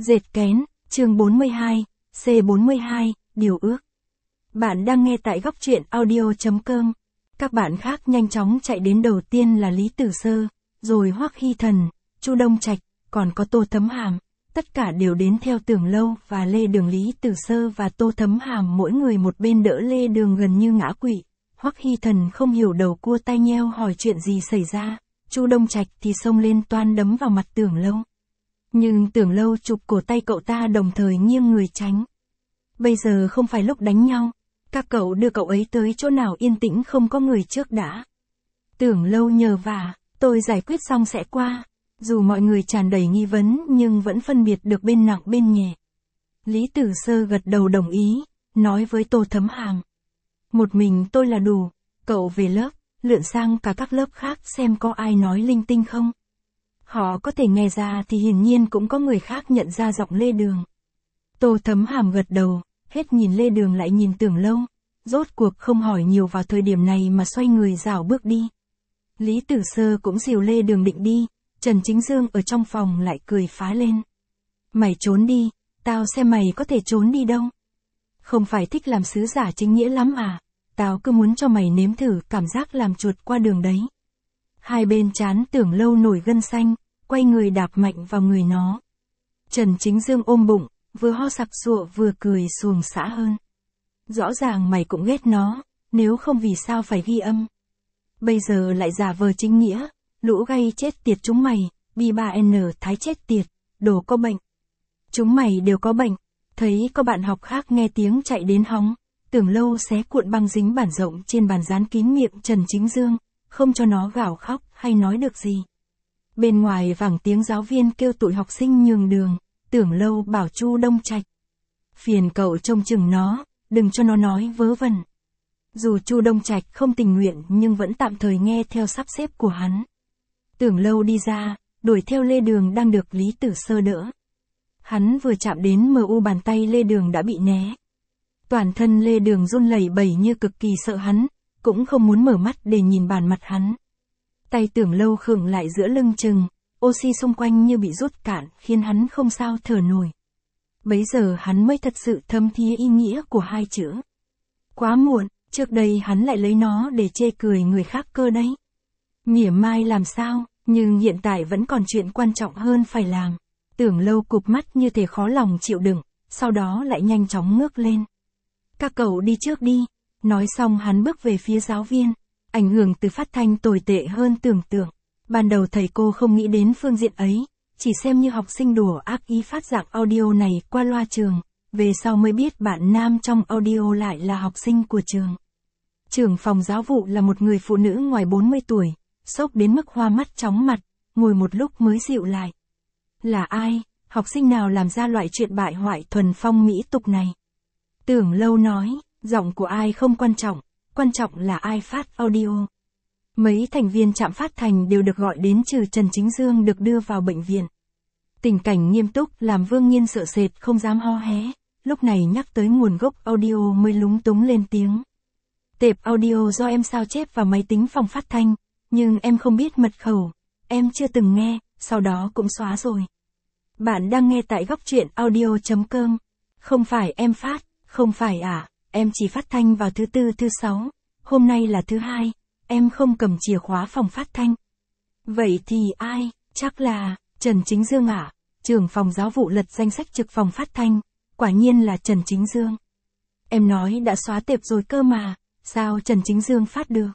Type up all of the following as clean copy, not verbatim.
Dệt kén, chương 42, C42, điều ước. Bạn đang nghe tại góc truyện audio.com. Các bạn khác nhanh chóng chạy đến, đầu tiên là Lý Tử Sơ, rồi Hoắc Hy Thần, Chu Đông Trạch, còn có Tô Thấm Hàm. Tất cả đều đến theo Tưởng Lâu và Lê Đường. Lý Tử Sơ và Tô Thấm Hàm mỗi người một bên đỡ Lê Đường gần như ngã quỵ. Hoắc Hy Thần không hiểu đầu cua tai nheo hỏi chuyện gì xảy ra. Chu Đông Trạch thì xông lên toan đấm vào mặt Tưởng Lâu. Nhưng Tưởng Lâu chụp cổ tay cậu ta đồng thời nghiêng người tránh. Bây giờ không phải lúc đánh nhau. Các cậu đưa cậu ấy tới chỗ nào yên tĩnh không có người trước đã. Tưởng Lâu nhờ vả, tôi giải quyết xong sẽ qua. Dù mọi người tràn đầy nghi vấn nhưng vẫn phân biệt được bên nặng bên nhẹ. Lý Tử Sơ gật đầu đồng ý, nói với Tô Thấm Hàm. Một mình tôi là đủ, cậu về lớp, lượn sang cả các lớp khác xem có ai nói linh tinh không. Họ có thể nghe ra thì hiển nhiên cũng có người khác nhận ra giọng Lê Đường. Tô Thấm Hàm gật đầu, hết nhìn Lê Đường lại nhìn Tưởng Lâu. Rốt cuộc không hỏi nhiều vào thời điểm này mà xoay người rảo bước đi. Lý Tử Sơ cũng dìu Lê Đường định đi, Trần Chính Dương ở trong phòng lại cười phá lên. Mày trốn đi, tao xem mày có thể trốn đi đâu. Không phải thích làm sứ giả chính nghĩa lắm à, tao cứ muốn cho mày nếm thử cảm giác làm chuột qua đường đấy. Hai bên trán Tưởng Lâu nổi gân xanh, quay người đạp mạnh vào người nó. Trần Chính Dương ôm bụng, vừa ho sặc sụa vừa cười xuồng xã hơn. Rõ ràng mày cũng ghét nó, nếu không vì sao phải ghi âm. Bây giờ lại giả vờ chính nghĩa, lũ gay chết tiệt chúng mày, B3N thái chết tiệt, đồ có bệnh. Chúng mày đều có bệnh, thấy có bạn học khác nghe tiếng chạy đến hóng, Tưởng Lâu xé cuộn băng dính bản rộng trên bàn dán kín miệng Trần Chính Dương, không cho nó gào khóc hay nói được gì. Bên ngoài vẳng tiếng giáo viên kêu tụi học sinh nhường đường, Tưởng Lâu bảo Chu Đông Trạch. Phiền cậu trông chừng nó, đừng cho nó nói vớ vẩn. Dù Chu Đông Trạch không tình nguyện nhưng vẫn tạm thời nghe theo sắp xếp của hắn. Tưởng Lâu đi ra, đuổi theo Lê Đường đang được Lý Tử Sơ đỡ. Hắn vừa chạm đến MU bàn tay Lê Đường đã bị né. Toàn thân Lê Đường run lẩy bẩy như cực kỳ sợ hắn, cũng không muốn mở mắt để nhìn bản mặt hắn. Tay Tưởng Lâu khựng lại giữa lưng chừng, oxy xung quanh như bị rút cạn khiến hắn không sao thở nổi. Bấy giờ hắn mới thật sự thấm thía ý nghĩa của hai chữ. Quá muộn, trước đây hắn lại lấy nó để chê cười người khác cơ đấy. Mỉa mai làm sao, nhưng hiện tại vẫn còn chuyện quan trọng hơn phải làm. Tưởng Lâu cụp mắt như thể khó lòng chịu đựng, sau đó lại nhanh chóng ngước lên. Các cậu đi trước đi. Nói xong hắn bước về phía giáo viên. Ảnh hưởng từ phát thanh tồi tệ hơn tưởng tượng. Ban đầu thầy cô không nghĩ đến phương diện ấy, chỉ xem như học sinh đùa ác ý phát dạng audio này qua loa trường. Về sau mới biết bạn nam trong audio lại là học sinh của trường. Trưởng phòng giáo vụ là một người phụ nữ ngoài 40 tuổi, sốc đến mức hoa mắt chóng mặt, ngồi một lúc mới dịu lại. Là ai, học sinh nào làm ra loại chuyện bại hoại thuần phong mỹ tục này? Tưởng Lâu nói, giọng của ai không quan trọng là ai phát audio. Mấy thành viên trạm phát thành đều được gọi đến trừ Trần Chính Dương được đưa vào bệnh viện. Tình cảnh nghiêm túc làm Vương Nhiên sợ sệt không dám ho hé, lúc này nhắc tới nguồn gốc audio mới lúng túng lên tiếng. Tệp audio do em sao chép vào máy tính phòng phát thanh, nhưng em không biết mật khẩu, em chưa từng nghe, sau đó cũng xóa rồi. Bạn đang nghe tại góc truyện audio.com. Không phải em phát, không phải à, em chỉ phát thanh vào thứ tư thứ sáu, hôm nay là thứ hai, em không cầm chìa khóa phòng phát thanh. Vậy thì ai, chắc là, Trần Chính Dương à, trưởng phòng giáo vụ lật danh sách trực phòng phát thanh, quả nhiên là Trần Chính Dương. Em nói đã xóa tệp rồi cơ mà, sao Trần Chính Dương phát được?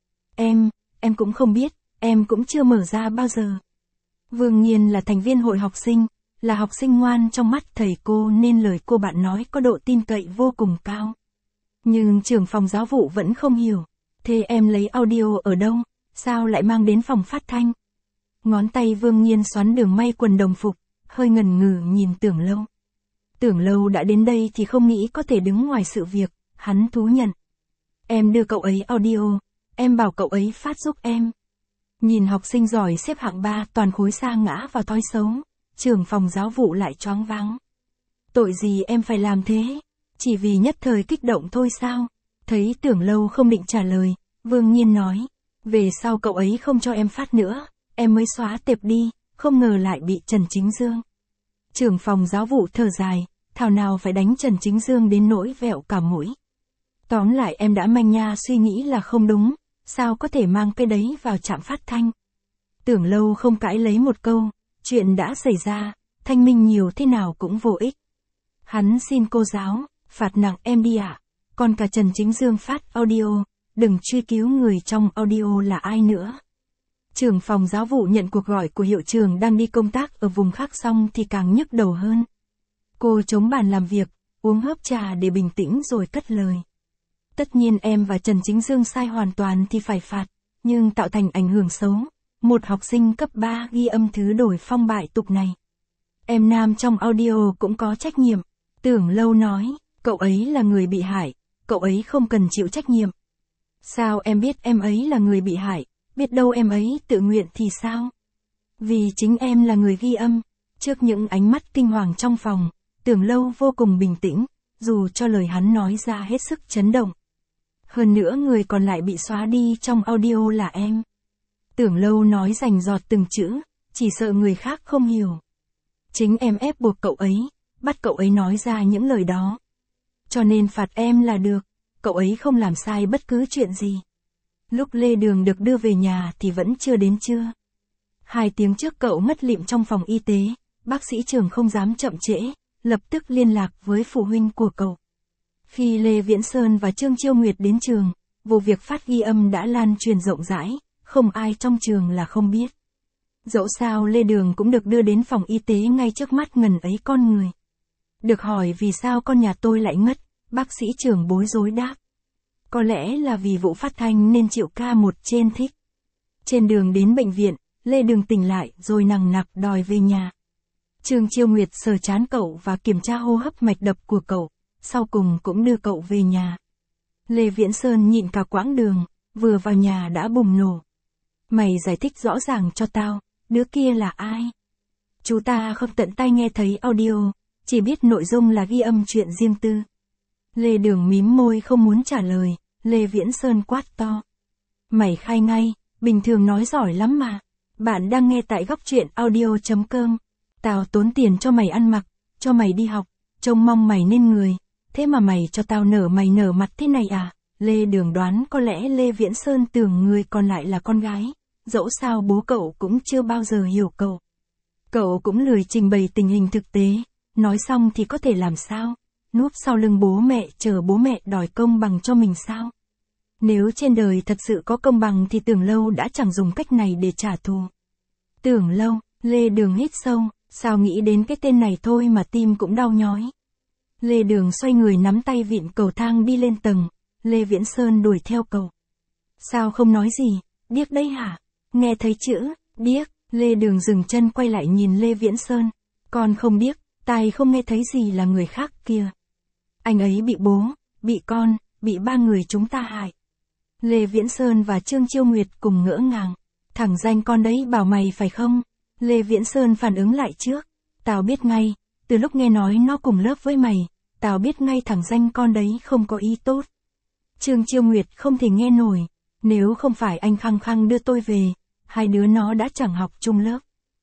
Em cũng không biết, em cũng chưa mở ra bao giờ. Vương Nhiên là thành viên hội học sinh, là học sinh ngoan trong mắt thầy cô nên lời cô bạn nói có độ tin cậy vô cùng cao. Nhưng trưởng phòng giáo vụ vẫn không hiểu. Thế em lấy audio ở đâu, sao lại mang đến phòng phát thanh? Ngón tay Vương Nhiên xoắn đường may quần đồng phục, hơi ngần ngừ nhìn Tưởng Lâu. Tưởng Lâu đã đến đây thì không nghĩ có thể đứng ngoài sự việc, hắn thú nhận. Em đưa cậu ấy audio, em bảo cậu ấy phát giúp em. Nhìn học sinh giỏi xếp hạng 3 toàn khối sa ngã vào thói xấu, trưởng phòng giáo vụ lại choáng váng. Tội gì em phải làm thế? Chỉ vì nhất thời kích động thôi sao? Thấy Tưởng Lâu không định trả lời, Vương Nhiên nói, về sau cậu ấy không cho em phát nữa, em mới xóa tệp đi, không ngờ lại bị Trần Chính Dương. Trưởng phòng giáo vụ thở dài, thảo nào phải đánh Trần Chính Dương đến nỗi vẹo cả mũi. Tóm lại em đã manh nha suy nghĩ là không đúng, sao có thể mang cái đấy vào trạm phát thanh. Tưởng Lâu không cãi lấy một câu, chuyện đã xảy ra, thanh minh nhiều thế nào cũng vô ích. Hắn xin cô giáo, phạt nặng em đi ạ. Còn cả Trần Chính Dương phát audio, đừng truy cứu người trong audio là ai nữa. Trưởng phòng giáo vụ nhận cuộc gọi của hiệu trưởng đang đi công tác ở vùng khác xong thì càng nhức đầu hơn. Cô chống bàn làm việc, uống hớp trà để bình tĩnh rồi cất lời. Tất nhiên em và Trần Chính Dương sai hoàn toàn thì phải phạt, nhưng tạo thành ảnh hưởng xấu. Một học sinh cấp 3 ghi âm thứ đổi phong bại tục này. Em nam trong audio cũng có trách nhiệm. Tưởng Lâu nói, cậu ấy là người bị hại, cậu ấy không cần chịu trách nhiệm. Sao em biết em ấy là người bị hại, biết đâu em ấy tự nguyện thì sao? Vì chính em là người ghi âm. Trước những ánh mắt kinh hoàng trong phòng, Tưởng Lâu vô cùng bình tĩnh, dù cho lời hắn nói ra hết sức chấn động. Hơn nữa người còn lại bị xóa đi trong audio là em. Tưởng Lâu nói rành rọt từng chữ, chỉ sợ người khác không hiểu. Chính em ép buộc cậu ấy, bắt cậu ấy nói ra những lời đó. Cho nên phạt em là được, cậu ấy không làm sai bất cứ chuyện gì. Lúc Lê Đường được đưa về nhà thì vẫn chưa đến trưa. 2 tiếng trước cậu ngất lịm trong phòng y tế, bác sĩ Trường không dám chậm trễ, lập tức liên lạc với phụ huynh của cậu. Khi Lê Viễn Sơn và Trương Chiêu Nguyệt đến trường, vụ việc phát ghi âm đã lan truyền rộng rãi, không ai trong trường là không biết. Dẫu sao Lê Đường cũng được đưa đến phòng y tế ngay trước mắt ngần ấy con người. Được hỏi vì sao con nhà tôi lại ngất, bác sĩ Trường bối rối đáp. Có lẽ là vì vụ phát thanh nên chịu ca một trên thích. Trên đường đến bệnh viện, Lê Đường tỉnh lại rồi nằng nặc đòi về nhà. Trương Chiêu Nguyệt sờ trán cậu và kiểm tra hô hấp mạch đập của cậu, sau cùng cũng đưa cậu về nhà. Lê Viễn Sơn nhịn cả quãng đường, vừa vào nhà đã bùng nổ. Mày giải thích rõ ràng cho tao, đứa kia là ai? Chú ta không tận tay nghe thấy audio, chỉ biết nội dung là ghi âm chuyện riêng tư. Lê Đường mím môi không muốn trả lời, Lê Viễn Sơn quát to. Mày khai ngay, bình thường nói giỏi lắm mà. Bạn đang nghe tại Góc Truyện Audio.com. Tao tốn tiền cho mày ăn mặc, cho mày đi học, trông mong mày nên người. Thế mà mày cho tao nở mày nở mặt thế này à? Lê Đường đoán có lẽ Lê Viễn Sơn tưởng người còn lại là con gái. Dẫu sao bố cậu cũng chưa bao giờ hiểu cậu. Cậu cũng lười trình bày tình hình thực tế. Nói xong thì có thể làm sao? Núp sau lưng bố mẹ chờ bố mẹ đòi công bằng cho mình sao? Nếu trên đời thật sự có công bằng thì Tưởng Lâu đã chẳng dùng cách này để trả thù. Tưởng Lâu, Lê Đường hít sâu, sao nghĩ đến cái tên này thôi mà tim cũng đau nhói. Lê Đường xoay người nắm tay vịn cầu thang đi lên tầng, Lê Viễn Sơn đuổi theo cậu. Sao không nói gì, điếc đấy hả? Nghe thấy chữ, điếc, Lê Đường dừng chân quay lại nhìn Lê Viễn Sơn. Con không điếc, tai không nghe thấy gì là người khác kia. Anh ấy bị bố, bị con, bị 3 người chúng ta hại. Lê Viễn Sơn và Trương Chiêu Nguyệt cùng ngỡ ngàng. Thằng danh con đấy bảo mày phải không? Lê Viễn Sơn phản ứng lại trước. Tao biết ngay, từ lúc nghe nói nó cùng lớp với mày, tao biết ngay thằng danh con đấy không có ý tốt. Trương Chiêu Nguyệt không thể nghe nổi. Nếu không phải anh khăng khăng đưa tôi về, 2 đứa nó đã chẳng học chung lớp.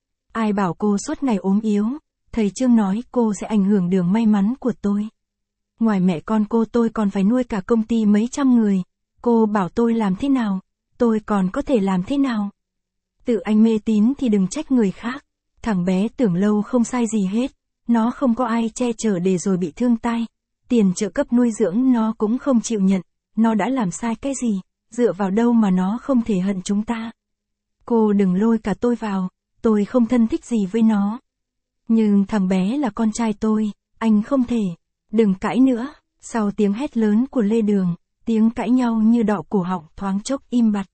Ai bảo cô suốt ngày ốm yếu, thầy Trương nói cô sẽ ảnh hưởng đường may mắn của tôi. Ngoài mẹ con cô tôi còn phải nuôi cả công ty mấy trăm người. Cô bảo tôi làm thế nào, tôi còn có thể làm thế nào? Tự anh mê tín thì đừng trách người khác. Thằng bé Tưởng Lâu không sai gì hết. Nó không có ai che chở để rồi bị thương tai. Tiền trợ cấp nuôi dưỡng nó cũng không chịu nhận. Nó đã làm sai cái gì? Dựa vào đâu mà nó không thể hận chúng ta? Cô đừng lôi cả tôi vào. Tôi không thân thích gì với nó. Nhưng thằng bé là con trai tôi. Anh không thể. Đừng cãi nữa. Sau tiếng hét lớn của Lê Đường, tiếng cãi nhau như đọ cổ họng thoáng chốc im bặt.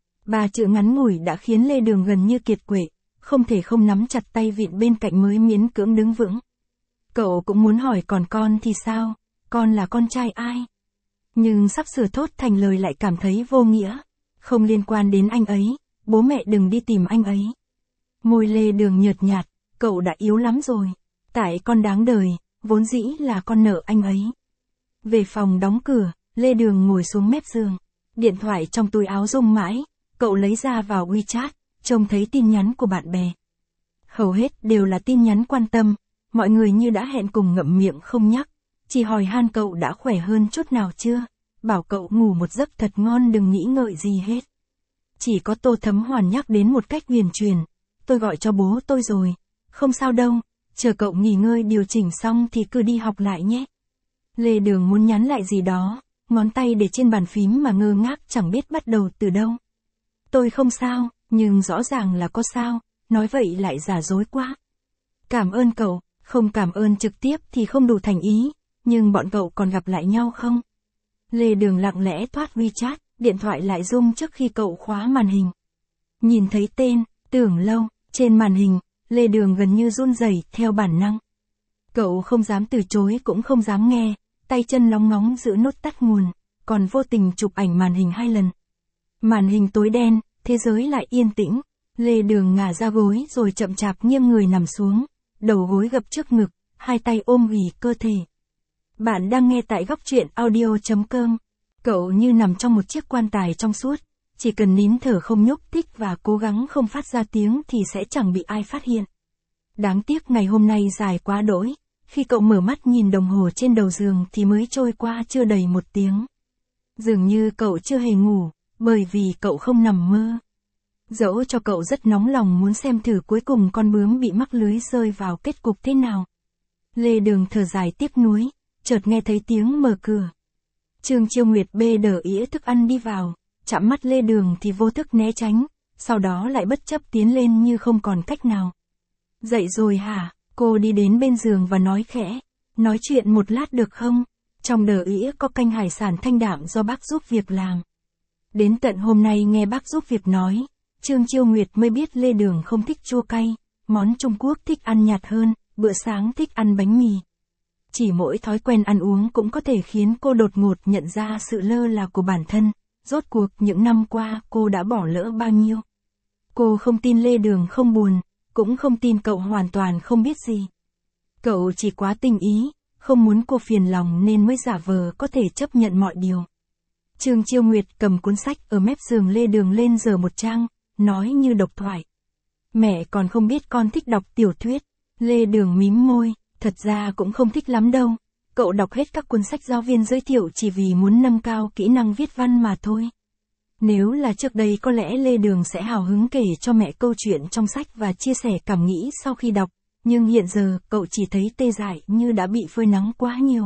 3 chữ ngắn ngủi đã khiến Lê Đường gần như kiệt quệ, không thể không nắm chặt tay vịn bên cạnh mới miễn cưỡng đứng vững. Cậu cũng muốn hỏi còn con thì sao, con là con trai ai? Nhưng sắp sửa thốt thành lời lại cảm thấy vô nghĩa, không liên quan đến anh ấy, bố mẹ đừng đi tìm anh ấy. Môi Lê Đường nhợt nhạt, cậu đã yếu lắm rồi, tại con đáng đời, vốn dĩ là con nợ anh ấy. Về phòng đóng cửa, Lê Đường ngồi xuống mép giường, điện thoại trong túi áo rung mãi, cậu lấy ra vào WeChat, trông thấy tin nhắn của bạn bè. Hầu hết đều là tin nhắn quan tâm, mọi người như đã hẹn cùng ngậm miệng không nhắc, chỉ hỏi han cậu đã khỏe hơn chút nào chưa, bảo cậu ngủ một giấc thật ngon đừng nghĩ ngợi gì hết. Chỉ có Tô Thấm Hoàn nhắc đến một cách huyền truyền, tôi gọi cho bố tôi rồi, không sao đâu, chờ cậu nghỉ ngơi điều chỉnh xong thì cứ đi học lại nhé. Lê Đường muốn nhắn lại gì đó, ngón tay để trên bàn phím mà ngơ ngác chẳng biết bắt đầu từ đâu. Tôi không sao, nhưng rõ ràng là có sao, nói vậy lại giả dối quá. Cảm ơn cậu, không cảm ơn trực tiếp thì không đủ thành ý, nhưng bọn cậu còn gặp lại nhau không? Lê Đường lặng lẽ thoát WeChat, điện thoại lại rung trước khi cậu khóa màn hình. Nhìn thấy tên, Tưởng Lâu, trên màn hình, Lê Đường gần như run rẩy theo bản năng. Cậu không dám từ chối cũng không dám nghe, tay chân lóng ngóng giữ nút tắt nguồn, còn vô tình chụp ảnh màn hình 2 lần. Màn hình tối đen, thế giới lại yên tĩnh, Lê Đường ngả ra gối rồi chậm chạp nghiêng người nằm xuống, đầu gối gập trước ngực, hai tay ôm ghì cơ thể. Bạn đang nghe tại góc truyện audio.com. Cậu như nằm trong một chiếc quan tài trong suốt, chỉ cần nín thở không nhúc nhích và cố gắng không phát ra tiếng thì sẽ chẳng bị ai phát hiện. Đáng tiếc ngày hôm nay dài quá đỗi, khi cậu mở mắt nhìn đồng hồ trên đầu giường thì mới trôi qua chưa đầy 1 tiếng. Dường như cậu chưa hề ngủ, bởi vì cậu không nằm mơ. Dẫu cho cậu rất nóng lòng muốn xem thử cuối cùng con bướm bị mắc lưới rơi vào kết cục thế nào. Lê Đường thở dài tiếc nuối, chợt nghe thấy tiếng mở cửa. Trương Chiêu Nguyệt bê đỡ ĩa thức ăn đi vào, chạm mắt Lê Đường thì vô thức né tránh, sau đó lại bất chấp tiến lên như không còn cách nào. Dậy rồi hả? Cô đi đến bên giường và nói khẽ, nói chuyện một lát được không? Trong đỡ ĩa có canh hải sản thanh đạm do bác giúp việc làm. Đến tận hôm nay nghe bác giúp việc nói, Trương Chiêu Nguyệt mới biết Lê Đường không thích chua cay, món Trung Quốc thích ăn nhạt hơn, bữa sáng thích ăn bánh mì. Chỉ mỗi thói quen ăn uống cũng có thể khiến cô đột ngột nhận ra sự lơ là của bản thân, rốt cuộc những năm qua cô đã bỏ lỡ bao nhiêu. Cô không tin Lê Đường không buồn, cũng không tin cậu hoàn toàn không biết gì. Cậu chỉ quá tình ý, không muốn cô phiền lòng nên mới giả vờ có thể chấp nhận mọi điều. Trương Chiêu Nguyệt cầm cuốn sách ở mép giường Lê Đường lên dở một trang, nói như độc thoại. Mẹ còn không biết con thích đọc tiểu thuyết. Lê Đường mím môi, thật ra cũng không thích lắm đâu. Cậu đọc hết các cuốn sách giáo viên giới thiệu chỉ vì muốn nâng cao kỹ năng viết văn mà thôi. Nếu là trước đây có lẽ Lê Đường sẽ hào hứng kể cho mẹ câu chuyện trong sách và chia sẻ cảm nghĩ sau khi đọc, nhưng hiện giờ cậu chỉ thấy tê dại như đã bị phơi nắng quá nhiều.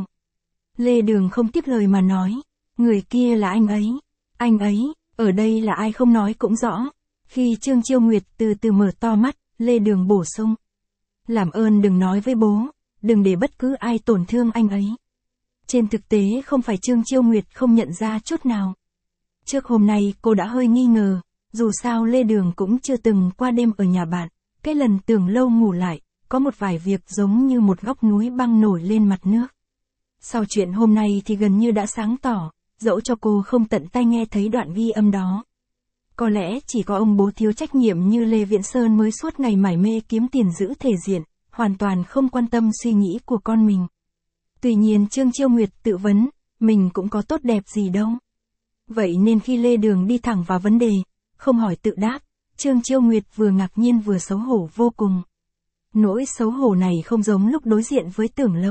Lê Đường không tiếp lời mà nói, người kia là anh ấy, ở đây là ai không nói cũng rõ. Khi Trương Chiêu Nguyệt từ từ mở to mắt, Lê Đường bổ sung. Làm ơn đừng nói với bố, đừng để bất cứ ai tổn thương anh ấy. Trên thực tế không phải Trương Chiêu Nguyệt không nhận ra chút nào. Trước hôm nay cô đã hơi nghi ngờ, dù sao Lê Đường cũng chưa từng qua đêm ở nhà bạn, cái lần Tưởng Lâu ngủ lại, có một vài việc giống như một góc núi băng nổi lên mặt nước. Sau chuyện hôm nay thì gần như đã sáng tỏ, dẫu cho cô không tận tay nghe thấy đoạn ghi âm đó. Có lẽ chỉ có ông bố thiếu trách nhiệm như Lê Viễn Sơn mới suốt ngày mải mê kiếm tiền giữ thể diện, hoàn toàn không quan tâm suy nghĩ của con mình. Tuy nhiên Trương Chiêu Nguyệt tự vấn, mình cũng có tốt đẹp gì đâu. Vậy nên khi Lê Đường đi thẳng vào vấn đề, không hỏi tự đáp, Trương Chiêu Nguyệt vừa ngạc nhiên vừa xấu hổ vô cùng. Nỗi xấu hổ này không giống lúc đối diện với Tưởng Lâu.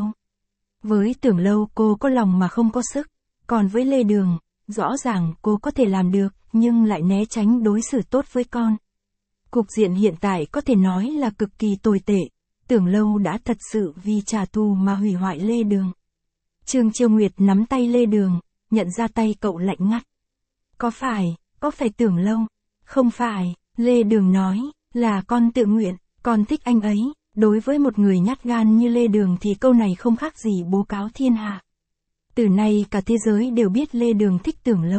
Với Tưởng Lâu cô có lòng mà không có sức, còn với Lê Đường, rõ ràng cô có thể làm được, nhưng lại né tránh đối xử tốt với con. Cục diện hiện tại có thể nói là cực kỳ tồi tệ, Tưởng Lâu đã thật sự vì trả thù mà hủy hoại Lê Đường. Trương Chiêu Nguyệt nắm tay Lê Đường, nhận ra tay cậu lạnh ngắt. Có phải Tưởng Lâu? Không phải, Lê Đường nói, là con tự nguyện, con thích anh ấy. Đối với một người nhát gan như Lê Đường thì câu này không khác gì bố cáo thiên hạ. Từ nay cả thế giới đều biết Lê Đường thích Tưởng Lâu.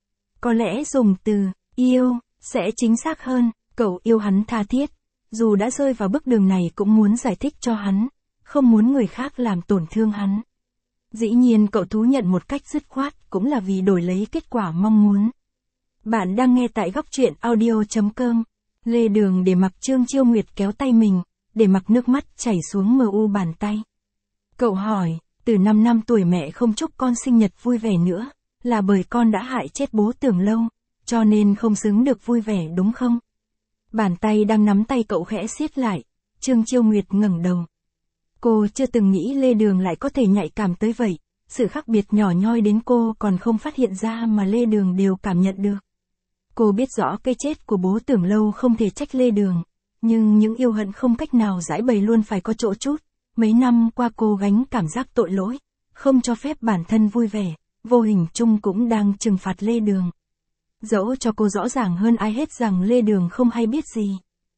Có lẽ dùng từ yêu sẽ chính xác hơn, cậu yêu hắn tha thiết. Dù đã rơi vào bước đường này cũng muốn giải thích cho hắn, không muốn người khác làm tổn thương hắn. Dĩ nhiên cậu thú nhận một cách dứt khoát cũng là vì đổi lấy kết quả mong muốn. Bạn đang nghe tại góc truyện audio.com. Lê Đường để mặc Trương Chiêu Nguyệt kéo tay mình, để mặc nước mắt chảy xuống mờ u bàn tay. Cậu hỏi, từ 5 năm tuổi mẹ không chúc con sinh nhật vui vẻ nữa, là bởi con đã hại chết bố Tưởng Lâu, cho nên không xứng được vui vẻ đúng không? Bàn tay đang nắm tay cậu khẽ siết lại, Trương Chiêu Nguyệt ngẩng đầu. Cô chưa từng nghĩ Lê Đường lại có thể nhạy cảm tới vậy, sự khác biệt nhỏ nhoi đến cô còn không phát hiện ra mà Lê Đường đều cảm nhận được. Cô biết rõ cái chết của bố Tưởng Lâu không thể trách Lê Đường, nhưng những yêu hận không cách nào giải bày luôn phải có chỗ trút. Mấy năm qua cô gánh cảm giác tội lỗi, không cho phép bản thân vui vẻ, vô hình chung cũng đang trừng phạt Lê Đường. Dẫu cho cô rõ ràng hơn ai hết rằng Lê Đường không hay biết gì.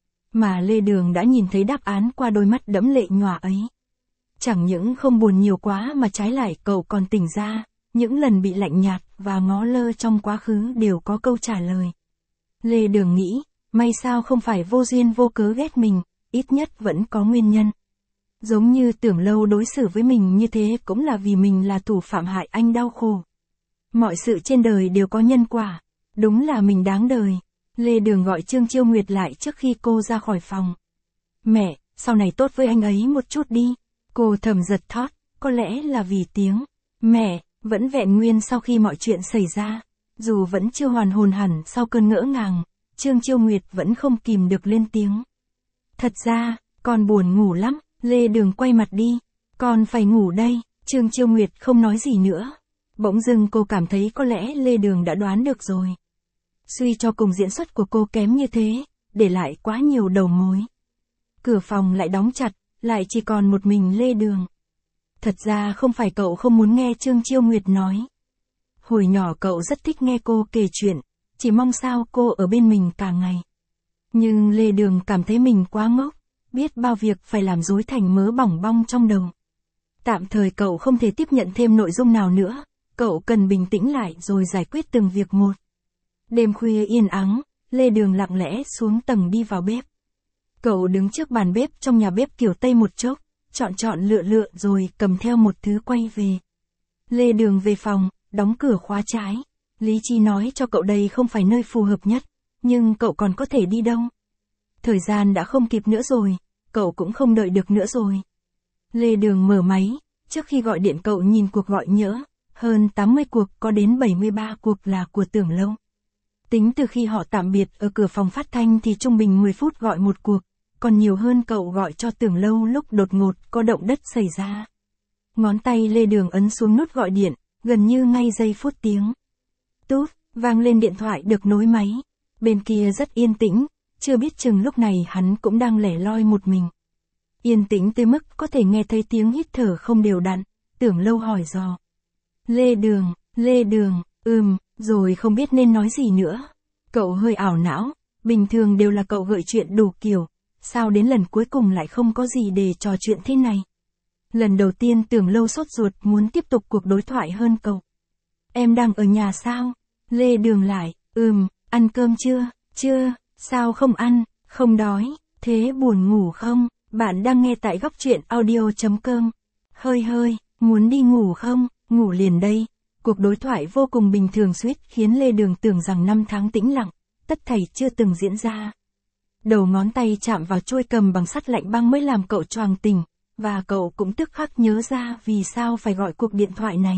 Mà Lê Đường đã nhìn thấy đáp án qua đôi mắt đẫm lệ nhòa ấy. Chẳng những không buồn nhiều quá mà trái lại cậu còn tỉnh ra, những lần bị lạnh nhạt và ngó lơ trong quá khứ đều có câu trả lời. Lê Đường nghĩ, may sao không phải vô duyên vô cớ ghét mình, ít nhất vẫn có nguyên nhân. Giống như Tưởng Lâu đối xử với mình như thế cũng là vì mình là thủ phạm hại anh đau khổ. Mọi sự trên đời đều có nhân quả, đúng là mình đáng đời. Lê Đường gọi Trương Chiêu Nguyệt lại trước khi cô ra khỏi phòng. Mẹ, sau này tốt với anh ấy một chút đi. Cô thầm giật thót, có lẽ là vì tiếng mẹ vẫn vẹn nguyên sau khi mọi chuyện xảy ra. Dù vẫn chưa hoàn hồn hẳn sau cơn ngỡ ngàng, Trương Chiêu Nguyệt vẫn không kìm được lên tiếng. Thật ra, con buồn ngủ lắm. Lê Đường quay mặt đi. Con phải ngủ đây. Trương Chiêu Nguyệt không nói gì nữa. Bỗng dưng cô cảm thấy có lẽ Lê Đường đã đoán được rồi. Suy cho cùng diễn xuất của cô kém như thế, để lại quá nhiều đầu mối. Cửa phòng lại đóng chặt, lại chỉ còn một mình Lê Đường. Thật ra không phải cậu không muốn nghe Trương Chiêu Nguyệt nói. Hồi nhỏ cậu rất thích nghe cô kể chuyện, chỉ mong sao cô ở bên mình cả ngày. Nhưng Lê Đường cảm thấy mình quá ngốc, biết bao việc phải làm rối thành mớ bỏng bong trong đầu. Tạm thời cậu không thể tiếp nhận thêm nội dung nào nữa, cậu cần bình tĩnh lại rồi giải quyết từng việc một. Đêm khuya yên ắng, Lê Đường lặng lẽ xuống tầng đi vào bếp. Cậu đứng trước bàn bếp trong nhà bếp kiểu Tây một chốc, chọn lựa rồi cầm theo một thứ quay về. Lê Đường về phòng, đóng cửa khóa trái. Lý trí nói cho cậu đây không phải nơi phù hợp nhất, nhưng cậu còn có thể đi đâu. Thời gian đã không kịp nữa rồi, cậu cũng không đợi được nữa rồi. Lê Đường mở máy, trước khi gọi điện cậu nhìn cuộc gọi nhỡ, hơn 80 cuộc có đến 73 cuộc là của Tưởng Lâu. Tính từ khi họ tạm biệt ở cửa phòng phát thanh thì trung bình 10 phút gọi một cuộc, còn nhiều hơn cậu gọi cho Tưởng Lâu lúc đột ngột có động đất xảy ra. Ngón tay Lê Đường ấn xuống nút gọi điện, gần như ngay giây phút tiếng tút vang lên, điện thoại được nối máy. Bên kia rất yên tĩnh, chưa biết chừng lúc này hắn cũng đang lẻ loi một mình. Yên tĩnh tới mức có thể nghe thấy tiếng hít thở không đều đặn. Tưởng Lâu hỏi dò. Lê Đường, rồi không biết nên nói gì nữa. Cậu hơi ảo não, bình thường đều là cậu gợi chuyện đủ kiểu, sao đến lần cuối cùng lại không có gì để trò chuyện thế này. Lần đầu tiên Tưởng Lâu sốt ruột muốn tiếp tục cuộc đối thoại hơn cậu. Em đang ở nhà sao? Lê Đường lại, ăn cơm chưa? Chưa, sao không ăn, không đói, thế buồn ngủ không? Bạn đang nghe tại Góc Truyện Audio.com. Hơi, muốn đi ngủ không? Ngủ liền đây. Cuộc đối thoại vô cùng bình thường suýt khiến Lê Đường tưởng rằng 5 tháng tĩnh lặng, tất thảy chưa từng diễn ra. Đầu ngón tay chạm vào chuôi cầm bằng sắt lạnh băng mới làm cậu choàng tỉnh, và cậu cũng tức khắc nhớ ra vì sao phải gọi cuộc điện thoại này.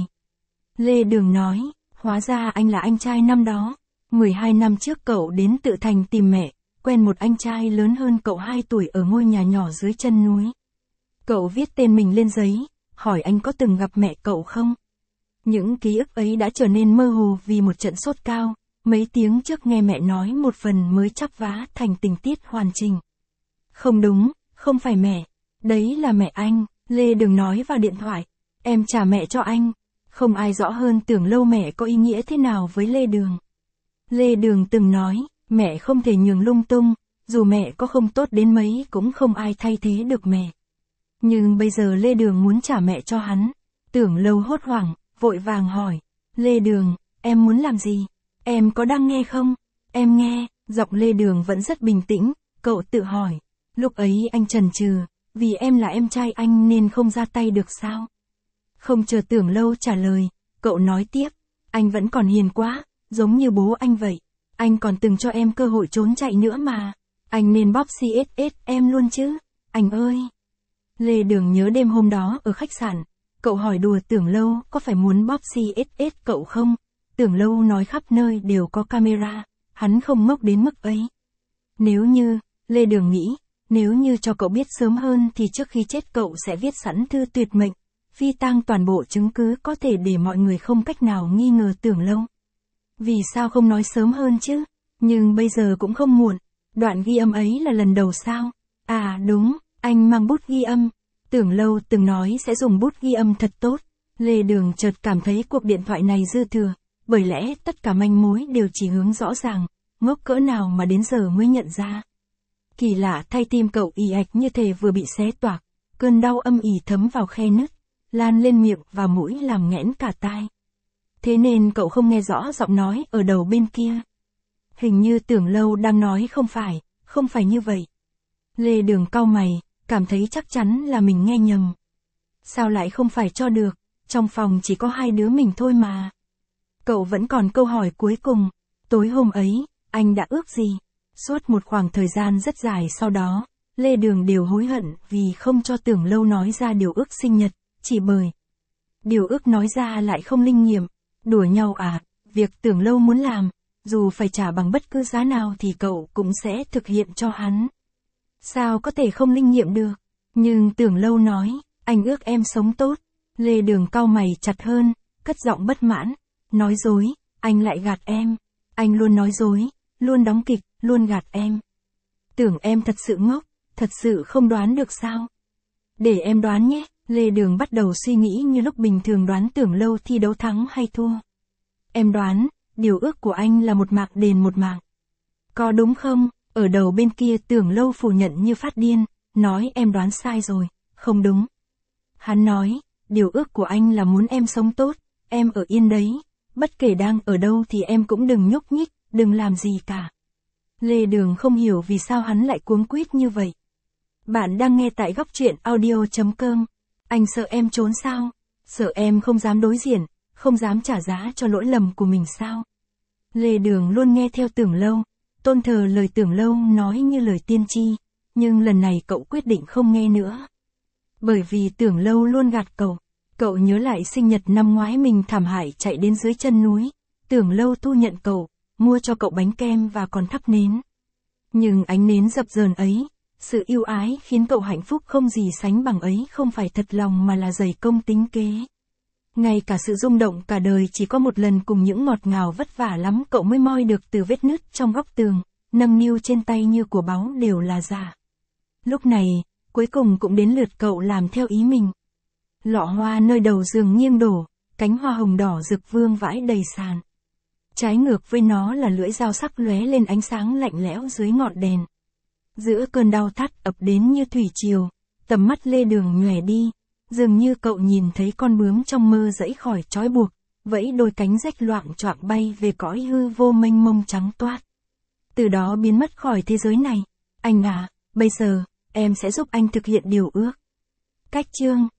Lê Đường nói, hóa ra anh là anh trai năm đó. 12 năm trước cậu đến Tự Thành tìm mẹ, quen một anh trai lớn hơn cậu 2 tuổi ở ngôi nhà nhỏ dưới chân núi. Cậu viết tên mình lên giấy, hỏi anh có từng gặp mẹ cậu không? Những ký ức ấy đã trở nên mơ hồ vì một trận sốt cao, mấy tiếng trước nghe mẹ nói một phần mới chắp vá thành tình tiết hoàn chỉnh. Không đúng, không phải mẹ, đấy là mẹ anh, Lê Đường nói vào điện thoại, em trả mẹ cho anh. Không ai rõ hơn Tưởng Lâu mẹ có ý nghĩa thế nào với Lê Đường. Lê Đường từng nói, mẹ không thể nhường lung tung, dù mẹ có không tốt đến mấy cũng không ai thay thế được mẹ. Nhưng bây giờ Lê Đường muốn trả mẹ cho hắn. Tưởng Lâu hốt hoảng, vội vàng hỏi, Lê Đường, em muốn làm gì? Em có đang nghe không? Em nghe, giọng Lê Đường vẫn rất bình tĩnh, cậu tự hỏi, lúc ấy anh chần chừ, vì em là em trai anh nên không ra tay được sao? Không chờ Tưởng Lâu trả lời, cậu nói tiếp, anh vẫn còn hiền quá, giống như bố anh vậy, anh còn từng cho em cơ hội trốn chạy nữa mà, anh nên bóp CSS em luôn chứ, anh ơi. Lê Đường nhớ đêm hôm đó ở khách sạn, cậu hỏi đùa Tưởng Lâu có phải muốn bóp CSS cậu không? Tưởng Lâu nói khắp nơi đều có camera, hắn không ngốc đến mức ấy. Nếu như, Lê Đường nghĩ, Nếu như cho cậu biết sớm hơn thì trước khi chết cậu sẽ viết sẵn thư tuyệt mệnh, phi tang toàn bộ chứng cứ có thể để mọi người không cách nào nghi ngờ Tưởng Lâu. Vì sao không nói sớm hơn chứ? Nhưng bây giờ cũng không muộn. Đoạn ghi âm ấy là lần đầu sao? À đúng, anh mang bút ghi âm. Tưởng Lâu từng nói sẽ dùng bút ghi âm thật tốt. Lê Đường chợt cảm thấy cuộc điện thoại này dư thừa, bởi lẽ tất cả manh mối đều chỉ hướng rõ ràng, ngốc cỡ nào mà đến giờ mới nhận ra. Kỳ lạ thay, tim cậu ì ạch như thể vừa bị xé toạc, cơn đau âm ỉ thấm vào khe nứt, lan lên miệng và mũi làm nghẽn cả tai. Thế nên cậu không nghe rõ giọng nói ở đầu bên kia. Hình như Tưởng Lâu đang nói không phải như vậy. Lê Đường cau mày, cảm thấy chắc chắn là mình nghe nhầm. Sao lại không phải cho được, trong phòng chỉ có hai đứa mình thôi mà. Cậu vẫn còn câu hỏi cuối cùng, tối hôm ấy, anh đã ước gì? Suốt một khoảng thời gian rất dài sau đó, Lê Đường đều hối hận vì không cho Tưởng Lâu nói ra điều ước sinh nhật, chỉ bởi điều ước nói ra lại không linh nghiệm. Đùa nhau à, việc Tưởng Lâu muốn làm, dù phải trả bằng bất cứ giá nào thì cậu cũng sẽ thực hiện cho hắn. Sao có thể không linh nghiệm được? Nhưng Tưởng Lâu nói, anh ước em sống tốt. Lê Đường cau mày chặt hơn, cất giọng bất mãn, nói dối, anh lại gạt em. Anh luôn nói dối, luôn đóng kịch, luôn gạt em. Tưởng em thật sự ngốc, thật sự không đoán được sao? Để em đoán nhé. Lê Đường bắt đầu suy nghĩ như lúc bình thường đoán Tưởng Lâu thi đấu thắng hay thua. Em đoán, điều ước của anh là một mạc đền một mạng. Có đúng không? Ở đầu bên kia Tưởng Lâu phủ nhận như phát điên, nói em đoán sai rồi, không đúng. Hắn nói, điều ước của anh là muốn em sống tốt, em ở yên đấy, bất kể đang ở đâu thì em cũng đừng nhúc nhích, đừng làm gì cả. Lê Đường không hiểu vì sao hắn lại cuống quýt như vậy. Bạn đang nghe tại góc truyện audio.com. Anh sợ em trốn sao? Sợ em không dám đối diện, không dám trả giá cho lỗi lầm của mình sao? Lê Đường luôn nghe theo Tưởng Lâu, tôn thờ lời Tưởng Lâu nói như lời tiên tri, nhưng lần này cậu quyết định không nghe nữa. Bởi vì Tưởng Lâu luôn gạt cậu. Cậu nhớ lại sinh nhật năm ngoái mình thảm hại chạy đến dưới chân núi, Tưởng Lâu thu nhận cậu, mua cho cậu bánh kem và còn thắp nến. Nhưng ánh nến dập dờn ấy, sự yêu ái khiến cậu hạnh phúc không gì sánh bằng ấy không phải thật lòng mà là dày công tính kế. Ngay cả sự rung động cả đời chỉ có một lần cùng những ngọt ngào vất vả lắm cậu mới moi được từ vết nứt trong góc tường, nâng niu trên tay như của báu đều là giả. Lúc này, cuối cùng cũng đến lượt cậu làm theo ý mình. Lọ hoa nơi đầu giường nghiêng đổ, cánh hoa hồng đỏ rực vương vãi đầy sàn. Trái ngược với nó là lưỡi dao sắc lóe lên ánh sáng lạnh lẽo dưới ngọn đèn. Giữa cơn đau thắt ập đến như thủy triều, tầm mắt Lê Đường nhòe đi, dường như cậu nhìn thấy con bướm trong mơ giãy khỏi trói buộc, vẫy đôi cánh rách loạng choạng bay về cõi hư vô mênh mông trắng toát. Từ đó biến mất khỏi thế giới này. Anh à, bây giờ, em sẽ giúp anh thực hiện điều ước. Cách chương